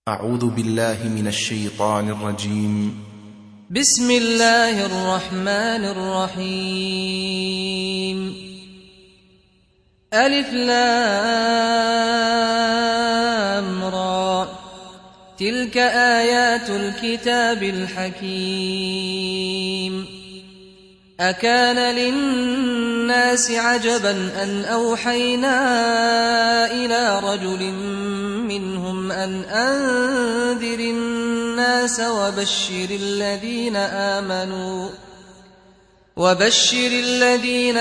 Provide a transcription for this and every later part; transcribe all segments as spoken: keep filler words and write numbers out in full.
أعوذ بالله من الشيطان الرجيم. بسم الله الرحمن الرحيم. ألف لام را، تلك آيات الكتاب الحكيم. أكان للناس عجبا أن أوحينا إلى رجل منهم أن أنذر الناس وبشر الذين آمنوا وبشر الذين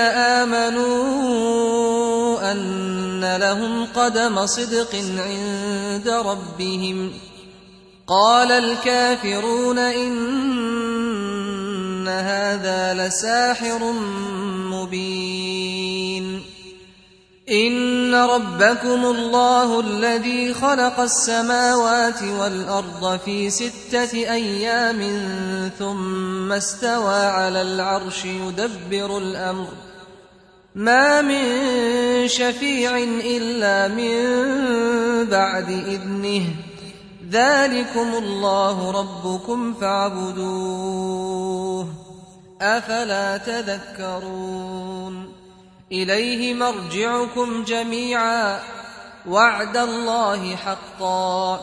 آمنوا أن لهم قدم صدق عند ربهم. قال الكافرون إن هذا لساحر مبين. إن ربكم الله الذي خلق السماوات والأرض في ستة أيام ثم استوى على العرش يدبر الأمر، ما من شفيع إلا من بعد إذنه، ذلكم الله ربكم فاعبدوه، أفلا تذكرون. إليه مرجعكم جميعا، وعد الله حقا،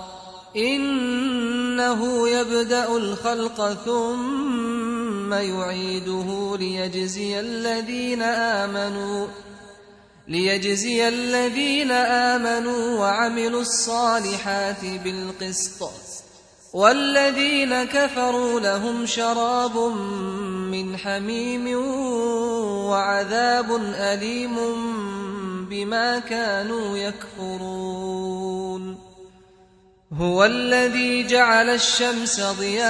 إنه يبدأ الخلق ثم يعيده ليجزي الذين آمنوا ليجزي الذين آمنوا وعملوا الصالحات بالقسط، والذين كفروا لهم شراب من حميم وعذاب أليم بما كانوا يكفرون. هو الذي جعل الشمس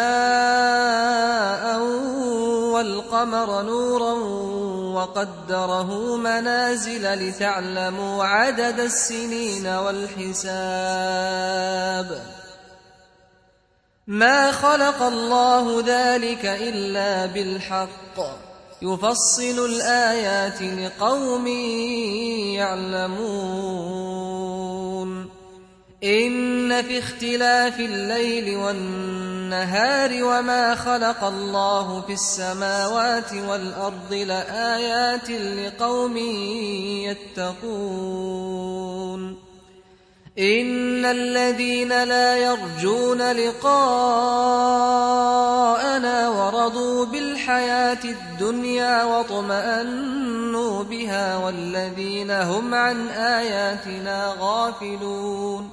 ضياء والقمر نورا وقدره منازل لتعلموا عدد السنين والحساب. ما خلق الله ذلك إلا بالحق، يفصل الآيات لقوم يعلمون. إن في اختلاف الليل والنهار وما خلق الله في السماوات والأرض لآيات لقوم يتقون. إن الذين لا يرجون لقاءنا ورضوا بالحياة الدنيا واطمأنوا بها والذين هم عن آياتنا غافلون،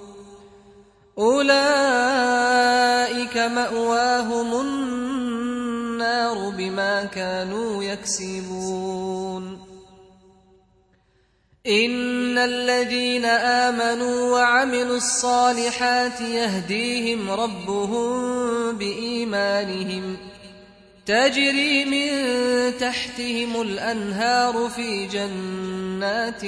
أولئك مأواهم النار بما كانوا يكسبون. إن الذين آمنوا وعملوا الصالحات يهديهم ربهم بإيمانهم، تجري من تحتهم الأنهار في جنات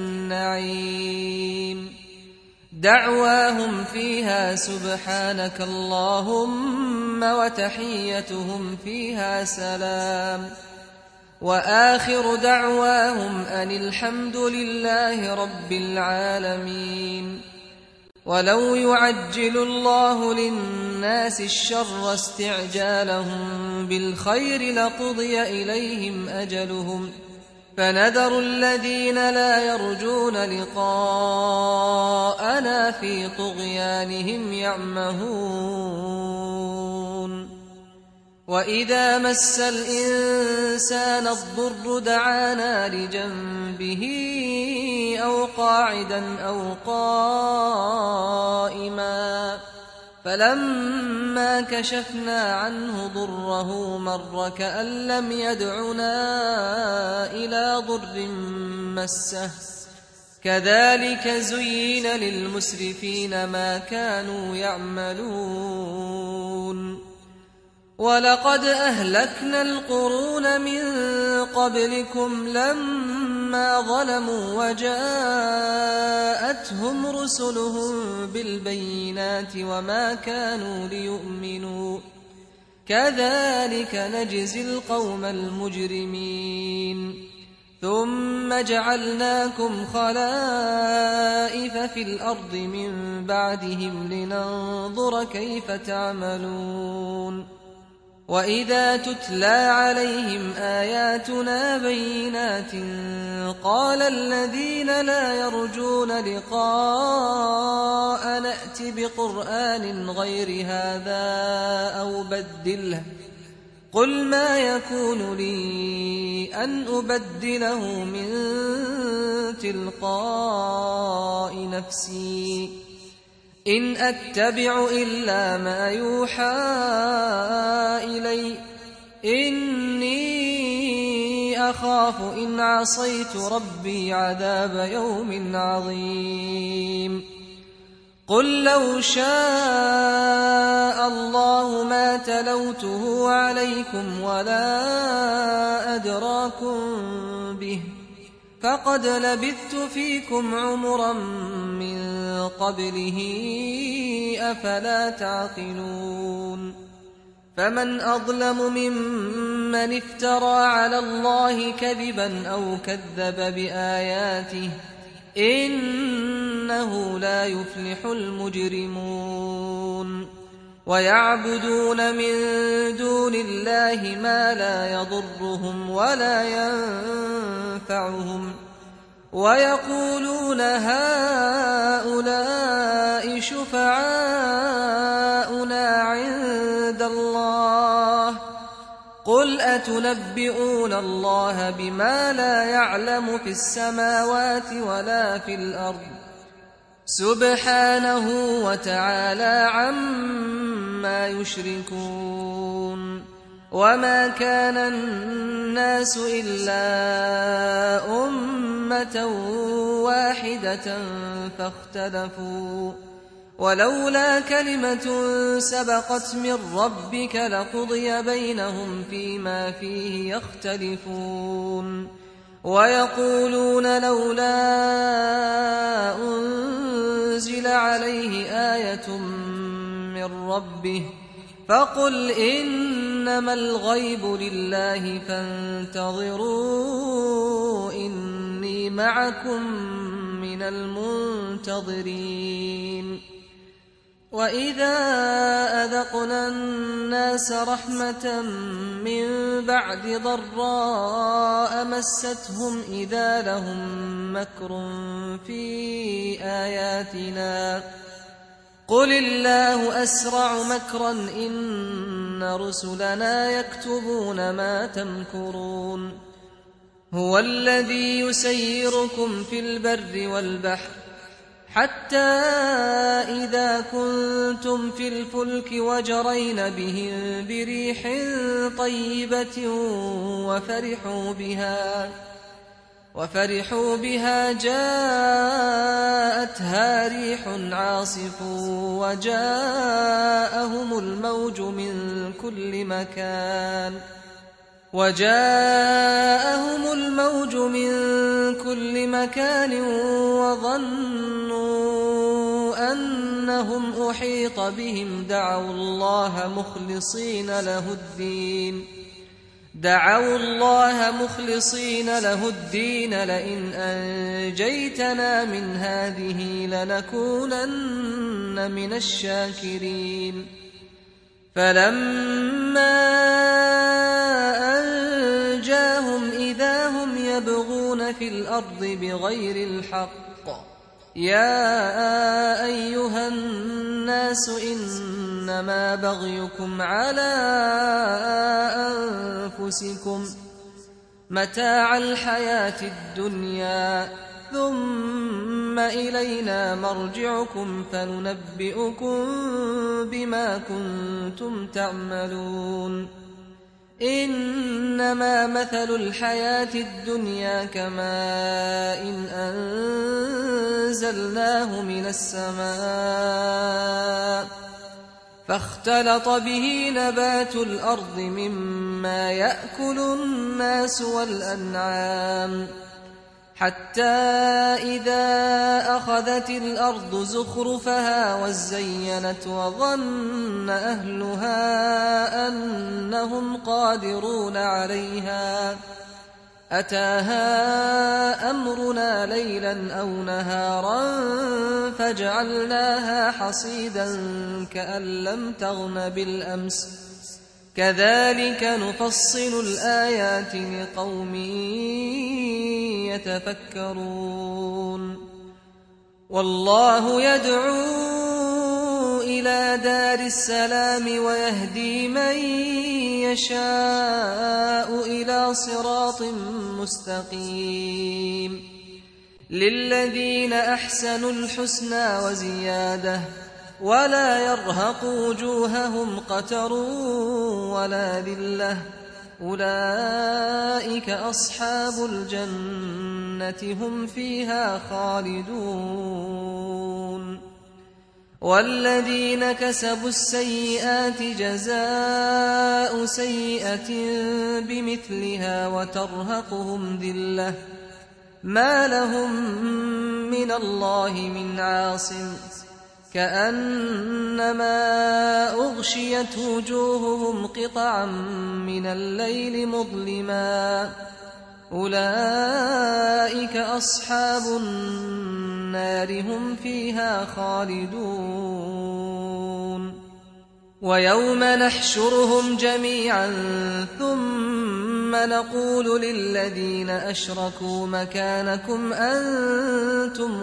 النعيم، دعواهم فيها سبحانك اللهم وتحيتهم فيها سلام، وآخر دعواهم أن الحمد لله رب العالمين. ولو يعجل الله للناس الشر استعجالهم بالخير لقضي إليهم أجلهم، فنذر الذين لا يرجون لقاءنا في طغيانهم يعمهون. وإذا مس الإنسان الضر دعانا لجنبه أو قاعدا أو قائما، فلما كشفنا عنه ضره مر كأن لم يدعنا إلى ضر مسه، كذلك زين للمسرفين ما كانوا يعملون. ولقد أهلكنا القرون من قبلكم لما ظلموا وجاءتهم رسلهم بالبينات وما كانوا ليؤمنوا، كذلك نجزي القوم المجرمين. ثم جعلناكم خلائف في الأرض من بعدهم لننظر كيف تعملون وإذا تتلى عليهم آياتنا بينات قال الذين لا يرجون لقاء نأت بقرآن غير هذا أو بدله قل ما يكون لي أن أبدله من تلقاء نفسي إن أتبع إلا ما يوحى إلي إني أخاف إن عصيت ربي عذاب يوم عظيم قل لو شاء الله ما تلوته عليكم ولا أدراكم به فقد لبثت فيكم عمرا من قبله أفلا تعقلون فمن أظلم ممن افترى على الله كذبا أو كذب بآياته إنه لا يفلح المجرمون ويعبدون من دون الله ما لا يضرهم ولا ينفعهم ويقولون هؤلاء شفعاؤنا عند الله قل أتنبئون الله بما لا يعلم في السماوات ولا في الأرض سبحانه وتعالى عما يشركون وما كان الناس إلا أمة واحدة فاختلفوا ولولا كلمة سبقت من ربك لقضي بينهم فيما فيه يختلفون ويقولون لولا أنزل عليه آية من ربه فقل إنما الغيب لله فانتظروا إني معكم من المنتظرين وإذا أذقنا الناس رحمة من بعد ضراء مستهم إذا لهم مكر في آياتنا قل الله أسرع مكرا إن رسلنا يكتبون ما تمكرون هو الذي يسيركم في البر والبحر حتى إذا كنتم في الفلك وجرين بهم بريح طيبة وفرحوا بها وفرحوا بها جاءتها ريح عاصف وجاءهم الموج من كل مكان وجاءهم الموج من كل مكان وظنوا أنهم أحيط بهم دعوا الله مخلصين له الدين دعوا الله مخلصين له الدين لئن أنجيتنا من هذه لنكونن من الشاكرين فلما أنجاهم إذا هم يبغون في الأرض بغير الحق يا أيها الناس إنما بغيكم على أنفسكم متاع الحياة الدنيا ثم إلينا مرجعكم فننبئكم بما كنتم تعملون إنما مثل الحياة الدنيا كماء إن أنزلناه من السماء فاختلط به نبات الأرض مما يأكل الناس والأنعام حتى إذا أخذت الأرض زخرفها وزينت وظن أهلها أنهم قادرون عليها أتاها أمرنا ليلا أو نهارا فجعلناها حصيدا كأن لم تغن بالأمس كذلك نفصل الآيات لقوم يتفكرون والله يدعو إلى دار السلام ويهدي من يشاء إلى صراط مستقيم للذين أحسنوا الحسنى وزيادة ولا يرهق وجوههم قتر ولا ذلة أولئك أصحاب الجنة هم فيها خالدون والذين كسبوا السيئات جزاء سيئة بمثلها وترهقهم ذلة ما لهم من الله من عاصم كأنما أغشيت وجوههم قطعا من الليل مظلما أولئك أصحاب النار هم فيها خالدون ويوم نحشرهم جميعا ثم نقول للذين أشركوا مكانكم أنتم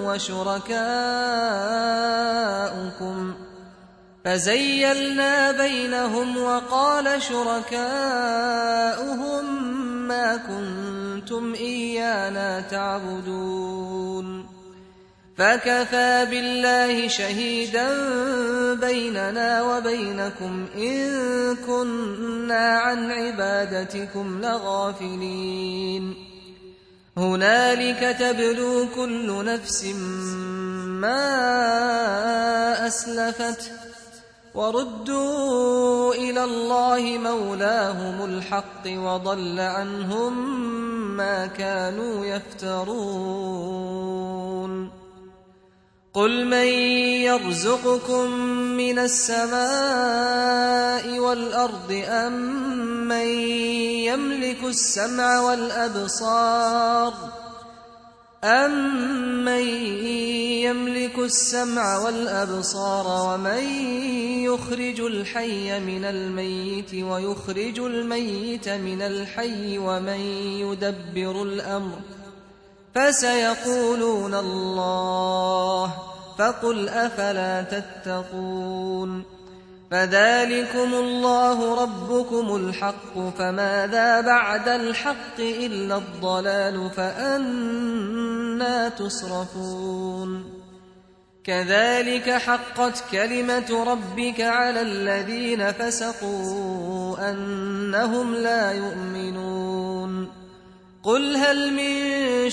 وشركاؤكم فزيلنا بينهم وقال شركاؤهم ما كنتم إيانا تعبدون فكفى بالله شهيدا بيننا وبينكم إن كنا عن عبادتكم لغافلين هنالك تبلو كل نفس ما أسلفت وردوا إلى الله مولاهم الحق وضل عنهم ما كانوا يفترون قل من يرزقكم من السماء والأرض أم من يملك السمع والأبصار أَمَّن يَمْلِكُ السَّمْعَ وَالْأَبْصَارَ وَمَن يُخْرِجُ الْحَيَّ مِنَ الْمَيِّتِ وَيُخْرِجُ الْمَيِّتَ مِنَ الْحَيِّ وَمَن يُدَبِّرُ الْأَمْرَ فَسَيَقُولُونَ اللَّهُ فَقُلْ أَفَلَا تَتَّقُونَ فَذَلِكُمُ اللَّهُ رَبُّكُمُ الْحَقُّ فَمَاذَا بَعْدَ الْحَقِّ إِلَّا الضَّلَالُ فَأَنَّىٰ تُصْرَفُونَ كَذَلِكَ حَقَّتْ كَلِمَةُ رَبِّكَ عَلَى الَّذِينَ فَسَقُوا أَنَّهُمْ لَا يُؤْمِنُونَ قُلْ هَلْ مِن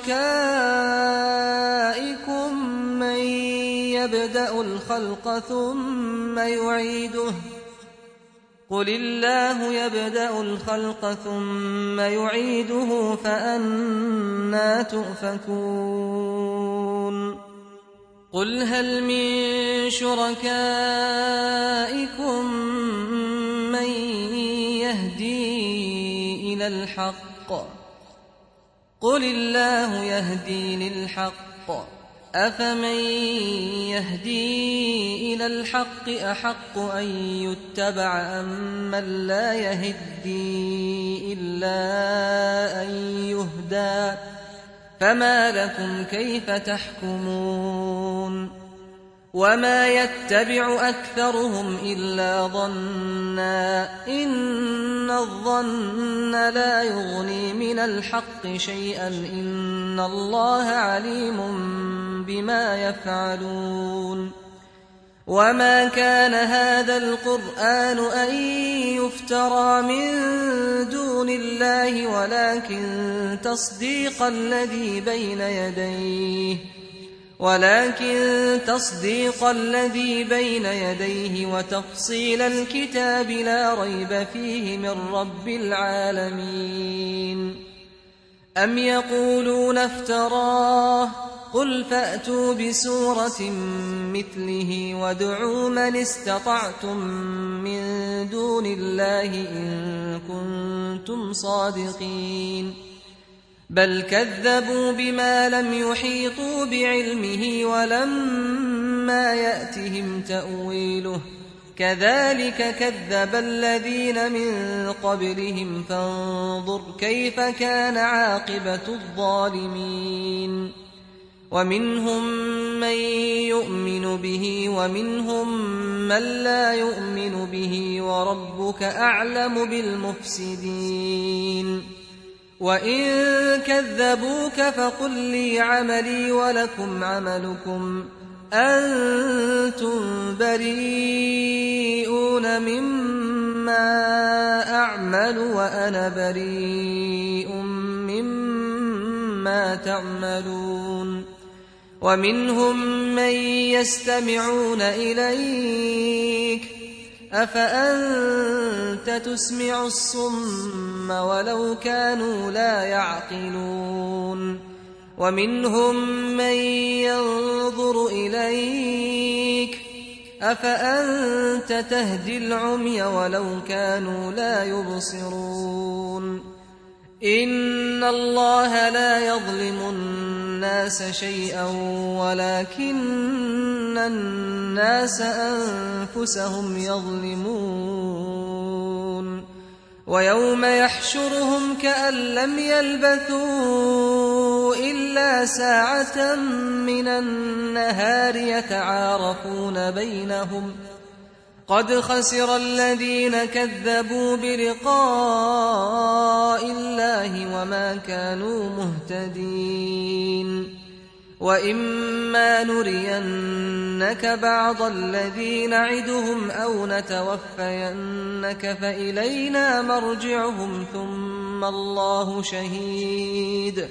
شُرَكَائِكُم مَّن يَبْدَأُ الْخَلْقَ ثُمَّ يُعِيدُهُ قُلِ اللَّهُ يَبْدَأُ الْخَلْقَ ثُمَّ يُعِيدُهُ فَأَنَّىٰ تُؤْفَكُونَ قُلْ هَلْ مِن شُرَكَائِكُم مَّن يَهْدِي إِلَى الْحَقِّ قُلِ اللَّهُ يَهْدِي لِلْحَقِّ أَفَمَن يَهْدِي إِلَى الْحَقِّ أَحَقُّ أَن يُتَّبَعَ أَمَّن لَّا يَهِدِّي إِلَّا أَن يُهْدَىٰ فَمَا لَكُمْ كَيْفَ تَحْكُمُونَ وَمَا يَتَّبِعُ أَكْثَرُهُمْ إِلَّا ظَنًّا إِنَّ الظَّنَّ لَا يُغْنِي مِنَ الْحَقِّ شَيْئًا إِنَّ اللَّهَ عَلِيمٌ بِمَا يَفْعَلُونَ وَمَا كَانَ هَٰذَا الْقُرْآنُ أَن يُفْتَرَىٰ مِن دُونِ اللَّهِ وَلَٰكِن تَصْدِيقَ الَّذِي بَيْنَ يَدَيْهِ ولكن تصديق الذي بين يديه وتفصيل الكتاب لا ريب فيه من رب العالمين أم يقولون افتراه قل فأتوا بسورة مثله وادعوا من استطعتم من دون الله إن كنتم صادقين بل كذبوا بما لم يحيطوا بعلمه ولما يأتهم تأويله كذلك كذب الذين من قبلهم فانظر كيف كان عاقبة الظالمين ومنهم من يؤمن به ومنهم من لا يؤمن به وربك أعلم بالمفسدين وإن كذبوك فقل لي عملي ولكم عملكم أنتم بريئون مما أعمل وأنا بريء مما تعملون ومنهم من يستمعون إليك أفأنت تسمع الصم ولو كانوا لا يعقلون ومنهم من ينظر إليك أفأنت تهدي العمي ولو كانوا لا يبصرون إن الله لا يظلم الناس شيئا ولكن الناس أنفسهم يظلمون ويوم يحشرهم كأن لم يلبثوا إلا ساعة من النهار يتعارفون بينهم قد خسر الذين كذبوا بلقاء الله وما كانوا مهتدين وإما نرينك بعض الذي نعدهم أو نتوفينك فإلينا مرجعهم ثم الله شهيد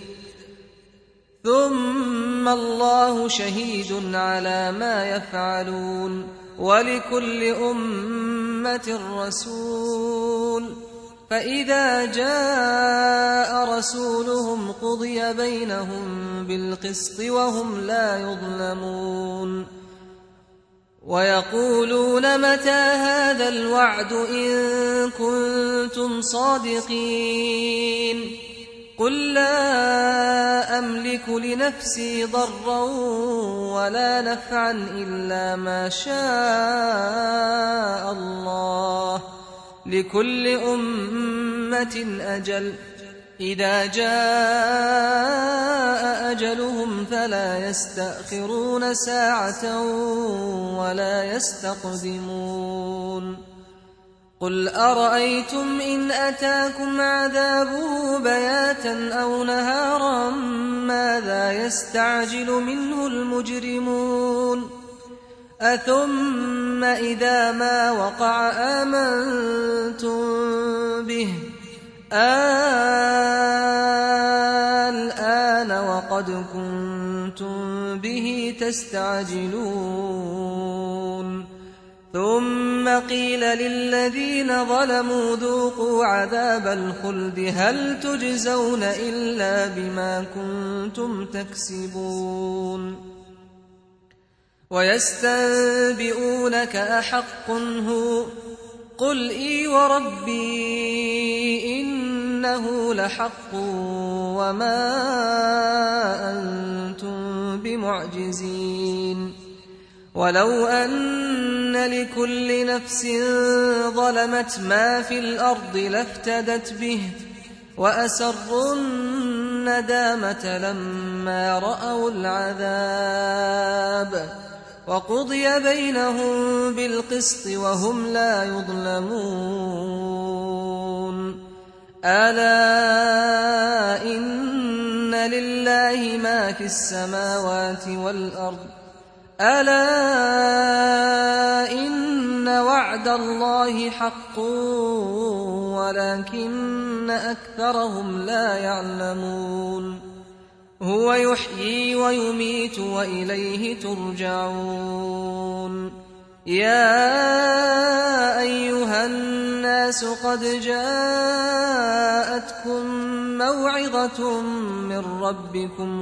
ثم الله شهيد على ما يفعلون ولكل أمة رسول فإذا جاء رسولهم قضي بينهم بالقسط وهم لا يظلمون ويقولون متى هذا الوعد إن كنتم صادقين قل لا أملك لنفسي ضرا ولا نفعا إلا ما شاء الله لكل أمة أجل إذا جاء أجلهم فلا يستأخرون ساعة ولا يستقدمون قل أرأيتم إن أتاكم عذابه بياتا أو نهارا ماذا يستعجل منه المجرمون أثم إذا ما وقع آمنتم به الآن وقد كنتم به تستعجلون ثم قيل للذين ظلموا ذوقوا عذاب الخلد هل تجزون إلا بما كنتم تكسبون ويستنبئونك أحق هو قل إي وربي إنه لحق وما أنتم بمعجزين ولو أن لكل نفس ظلمت ما في الأرض لافتدت به وأسروا الندامة لما رأوا العذاب وقضي بينهم بالقسط وهم لا يظلمون ألا إن لله ما في السماوات والأرض ألا إن وعد الله حق ولكن أكثرهم لا يعلمون هو يحيي ويميت وإليه ترجعون يا أيها الناس قد جاءتكم موعظة من ربكم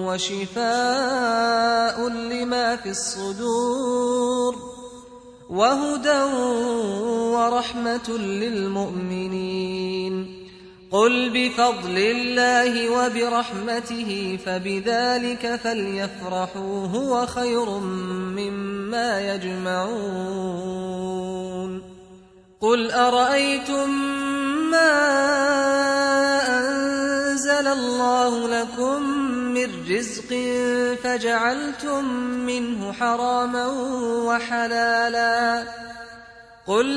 وشفاء لما في الصدور وهدى ورحمة للمؤمنين قل بفضل الله وبرحمته فبذلك فليفرحوا هو خير مما يجمعون قل أرأيتم ما أنزل الله لكم من رزق فجعلتم منه حراما وحلالا قل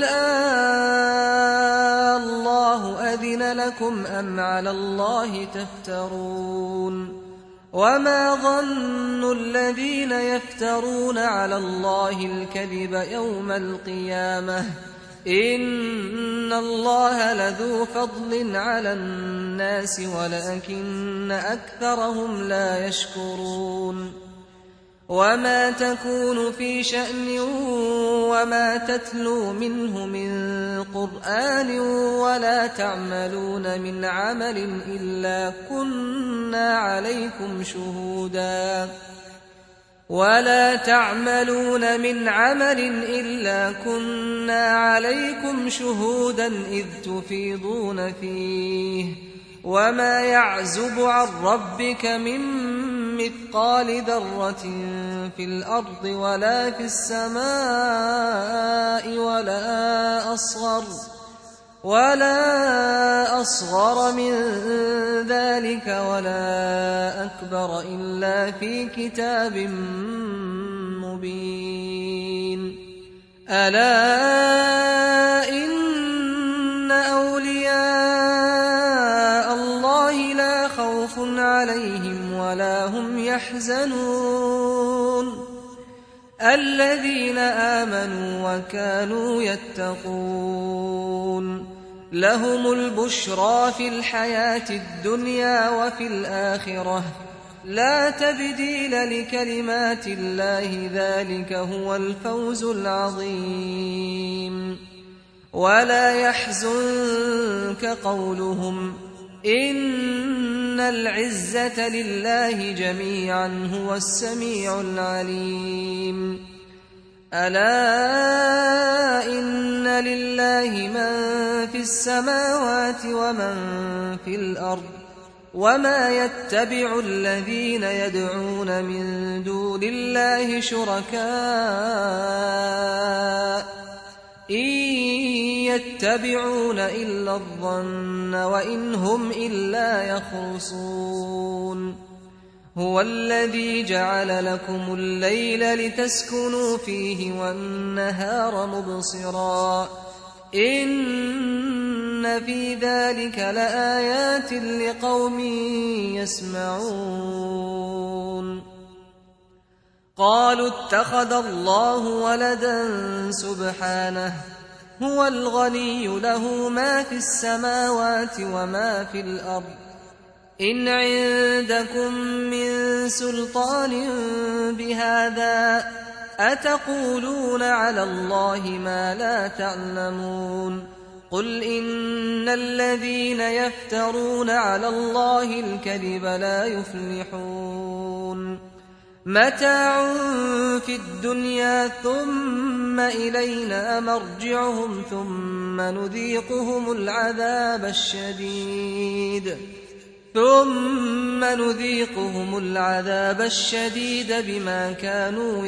آه الله أذن لكم أم على الله تفترون وما ظن الذين يفترون على الله الكذب يوم القيامة إن الله لذو فضل على الناس ولكن أكثرهم لا يشكرون وما تكون في شأن وما تتلو منه من قرآن ولا تعملون من عمل إلا كنا عليكم شهودا ولا تعملون من عمل إلا كنا عليكم شهودا إذ تفيضون فيه وما يعزب عن ربك من مثقال ذرة في الأرض ولا في السماء ولا أصغر ولا أصغر من ذلك ولا أكبر إلا في كتاب مبين ألا إن أولياء الله لا خوف عليهم ولا هم يحزنون الذين آمنوا وكانوا يتقون لهم البشرى في الحياة الدنيا وفي الآخرة لا تبديل لكلمات الله ذلك هو الفوز العظيم ولا يحزنك قولهم إن العزة لله جميعا هو السميع العليم ألا إن لله من في السماوات ومن في الأرض وما يتبع الذين يدعون من دون الله شركاء إن يتبعون إلا الظن وإن هم إلا يخرصون هو الذي جعل لكم الليل لتسكنوا فيه والنهار مبصرا إن في ذلك لآيات لقوم يسمعون قالوا اتخذ الله ولدا سبحانه هو الغني له ما في السماوات وما في الأرض إن عندكم من سلطان بهذا أتقولون على الله ما لا تعلمون قل إن الذين يفترون على الله الكذب لا يفلحون متاع في الدنيا ثم إلينا مرجعهم ثم نذيقهم العذاب الشديد ثم نذيقهم العذاب الشديد بما كانوا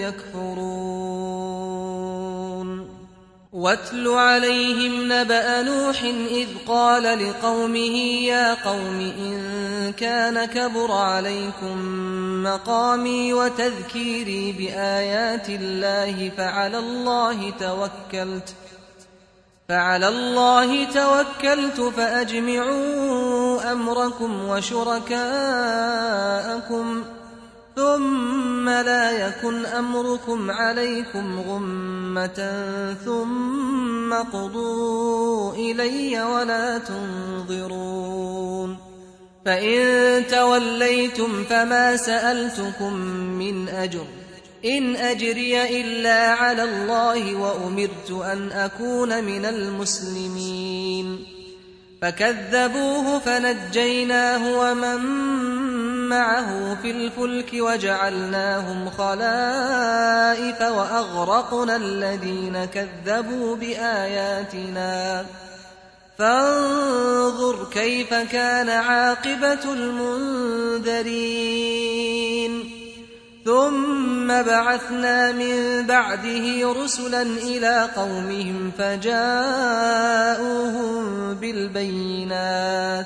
يكفرون واتل عليهم نبأ نوح إذ قال لقومه يا قوم إن كان كبر عليكم مقامي وتذكيري بآيات الله فعلى الله توكلت فعلى الله توكلت فأجمعوا أمركم وشركاءكم ثم لا يكن أمركم عليكم غمة ثم قضوا إلي ولا تنظرون فإن توليتم فما سألتكم من أجر إن أجري إلا على الله وأمرت أن أكون من المسلمين فكذبوه فنجيناه ومن معه في الفلك وجعلناهم خلائف وأغرقنا الذين كذبوا بآياتنا فانظر كيف كان عاقبة المنذرين ثم بعثنا من بعده رسلا إلى قومهم فجاءوهم بالبينات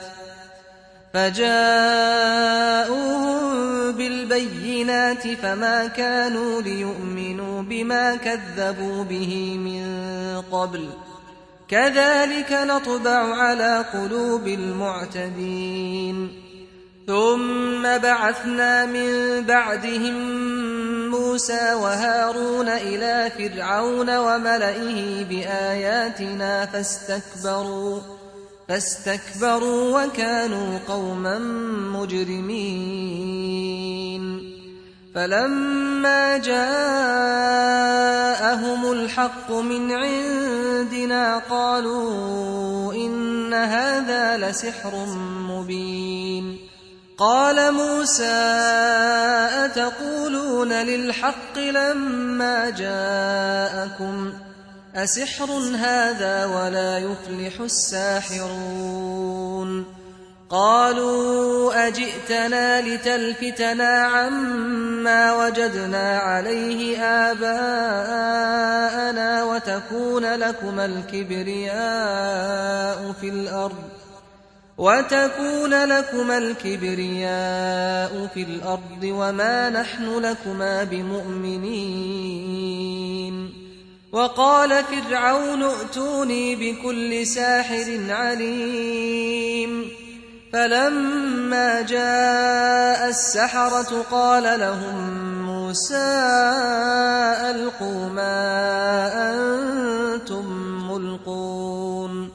فجاءوهم بالبينات فما كانوا ليؤمنوا بما كذبوا به من قبل كذلك نطبع على قلوب المعتدين ثم بعثنا من بعدهم موسى وهارون إلى فرعون وملئه بآياتنا فاستكبروا فاستكبروا وكانوا قوما مجرمين فلما جاءهم الحق من عندنا قالوا إن هذا لسحر مبين قال موسى أتقولون للحق لما جاءكم أسحر هذا ولا يفلح الساحرون قالوا أجئتنا لتلفتنا عما وجدنا عليه آباءنا وتكون لكما الكبرياء في الأرض وتكون لكما الكبرياء في الأرض وما نحن لكما بمؤمنين وقال فرعون ائتوني بكل ساحر عليم فلما جاء السحرة قال لهم موسى ألقوا ما أنتم ملقون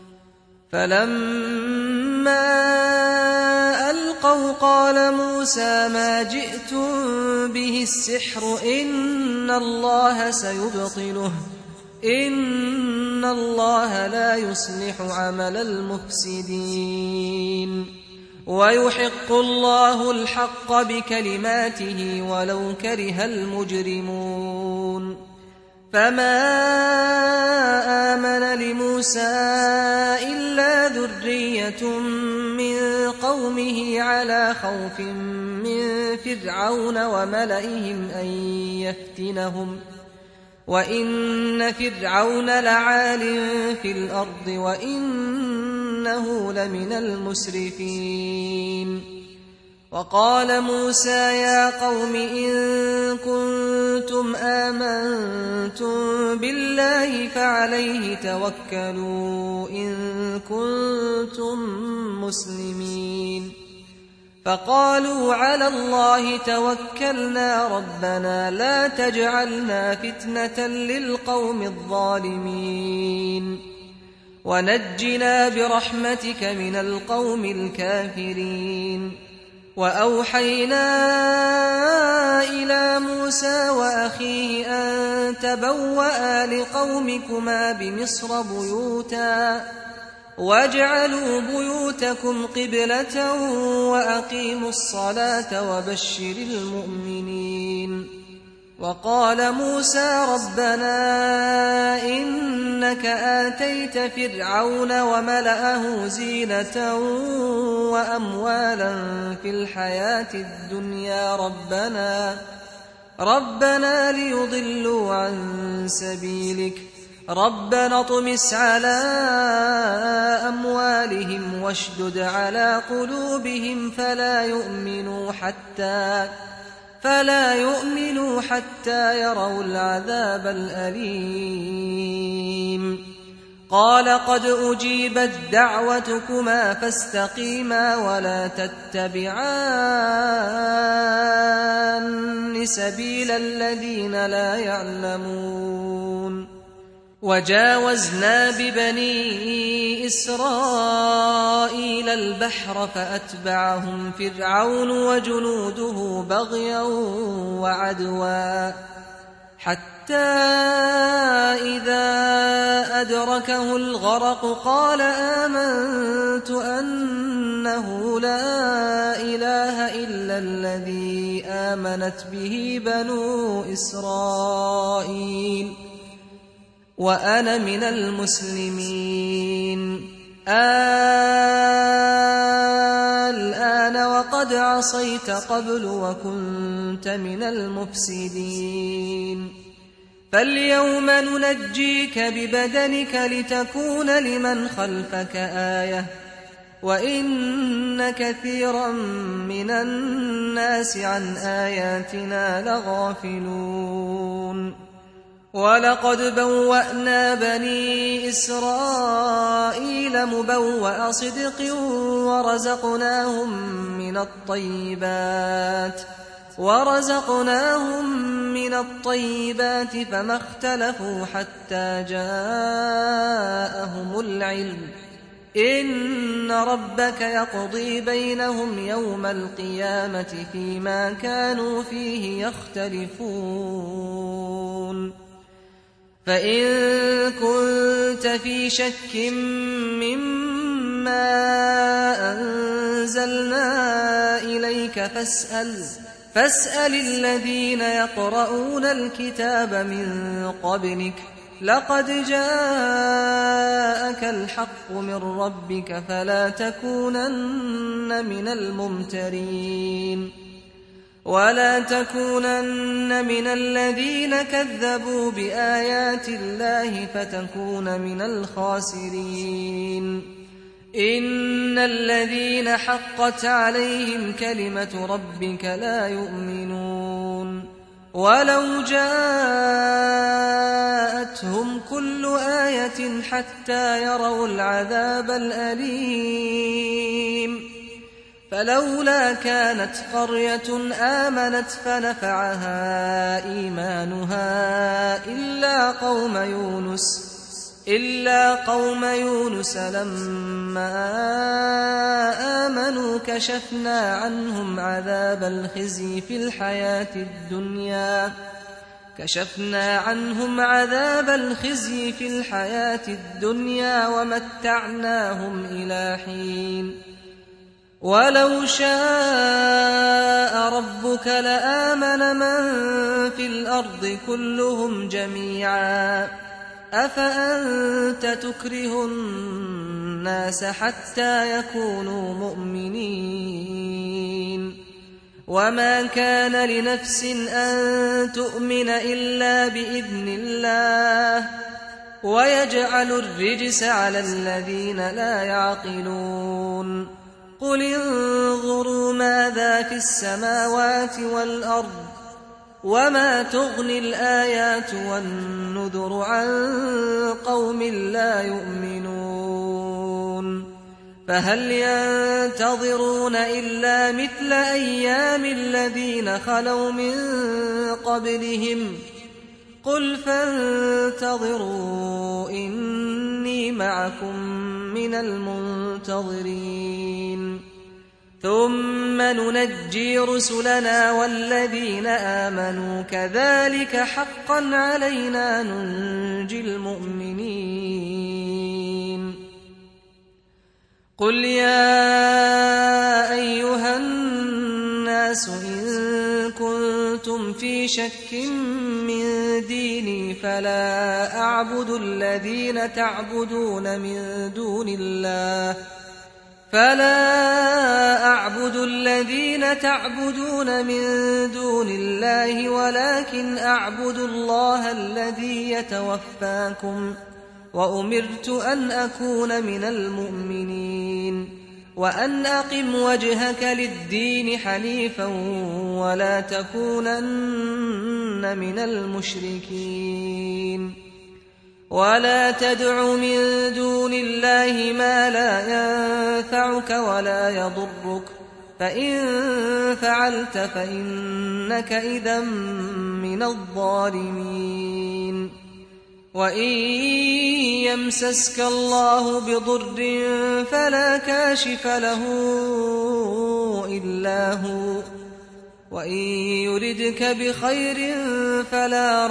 فلما ألقوا قال موسى ما جئتم به السحر إن الله سيبطله إن الله لا يصلح عمل المفسدين ويحق الله الحق بكلماته ولو كره المجرمون فما آمن لموسى إلا ذرية من قومه على خوف من فرعون وملئهم أن يفتنهم وإن فرعون لعال في الأرض وإنه لمن المسرفين وقال موسى يا قوم إن كنتم آمنتم بالله فعليه توكلوا إن كنتم مسلمين فقالوا على الله توكلنا ربنا لا تجعلنا فتنة للقوم الظالمين ونجنا برحمتك من القوم الكافرين وأوحينا إلى موسى وأخيه أن تبوأ لقومكما بمصر بيوتا واجعلوا بيوتكم قبلة وأقيموا الصلاة وبشر المؤمنين وقال موسى ربنا إنك آتيت فرعون وملأه زينة وأموالا في الحياة الدنيا ربنا ربنا ليضلوا عن سبيلك ربنا اطمس على أموالهم واشدد على قلوبهم فلا يؤمنوا حتى فلا يؤمنوا حتى يروا العذاب الأليم قال قد أجيبت دعوتكما فاستقيما ولا تتبعان سبيل الذين لا يعلمون وجاوزنا ببني إسرائيل البحر فأتبعهم فرعون وجنوده بغيا وعدوا حتى إذا أدركه الغرق قال آمنت أنه لا إله إلا الذي آمنت به بنو إسرائيل وأنا من المسلمين الآن وقد عصيت قبل وكنت من المفسدين فاليوم ننجيك ببدنك لتكون لمن خلفك آية وإن كثيرا من الناس عن آياتنا لغافلون ولقد بوأنا بني إسرائيل مبوأ صدق ورزقناهم من الطيبات ورزقناهم من الطيبات فما اختلفوا حتى جاءهم العلم إن ربك يقضي بينهم يوم القيامة فيما كانوا فيه يختلفون فإن كنت في شك مما أنزلنا إليك فاسأل فاسأل الذين يقرؤون الكتاب من قبلك لقد جاءك الحق من ربك فلا تكونن من الممترين ولا تكونن من الذين كذبوا بآيات الله فتكون من الخاسرين إن الذين حقت عليهم كلمة ربك لا يؤمنون ولو جاءتهم كل آية حتى يروا العذاب الأليم فلولا كانت قرية آمنت فنفعها إيمانها إلا قوم يونس إلا قوم يونس لما آمنوا كشفنا عنهم عذاب الخزي في الحياة الدنيا كشفنا عنهم عذاب الخزي في الحياة الدنيا ومتعناهم إلى حين ولو شاء ربك لآمن من في الأرض كلهم جميعا أفأنت تكره الناس حتى يكونوا مؤمنين وما كان لنفس أن تؤمن إلا بإذن الله ويجعل الرجس على الذين لا يعقلون قل انظروا ماذا في السماوات والأرض وما تغني الآيات والنذر عن قوم لا يؤمنون فهل ينتظرون إلا مثل أيام الذين خلوا من قبلهم قل فانتظروا إني معكم من المنتظرين ثم ننجي رسلنا والذين آمنوا كذلك حقا علينا ننجي المؤمنين قل يا أيها الناس إن كنتم في شك من ديني فلا أعبد الذين تعبدون من دون الله فلا أعبد الذين تعبدون من دون الله ولكن أعبد الله الذي يتوفاكم وأمرت أن أكون من المؤمنين وأن أقم وجهك للدين حنيفا ولا تكونن من المشركين ولا تدع من دون الله ما لا ينفعك ولا يضرك فإن فعلت فإنك إذا من الظالمين وإن يمسسك الله بضر فلا كاشف له إلا هو وإن يردك بخير فلا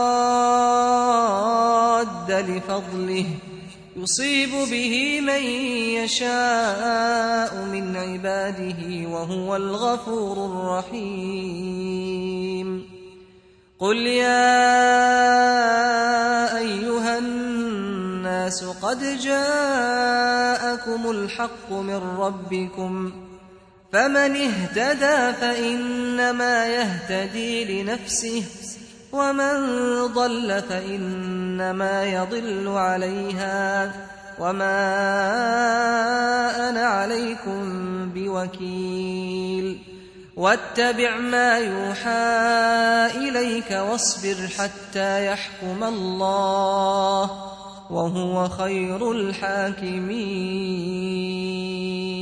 راد لفضله يصيب به من يشاء من عباده وهو الغفور الرحيم قل يا أيها الناس الناس قد جاءكم الحق من ربكم فمن اهتدى فإنما يهتدي لنفسه ومن ضل فإنما يضل عليها وما أنا عليكم بوكيل واتبع ما يوحى إليك واصبر حتى يحكم الله وهو خير الحاكمين.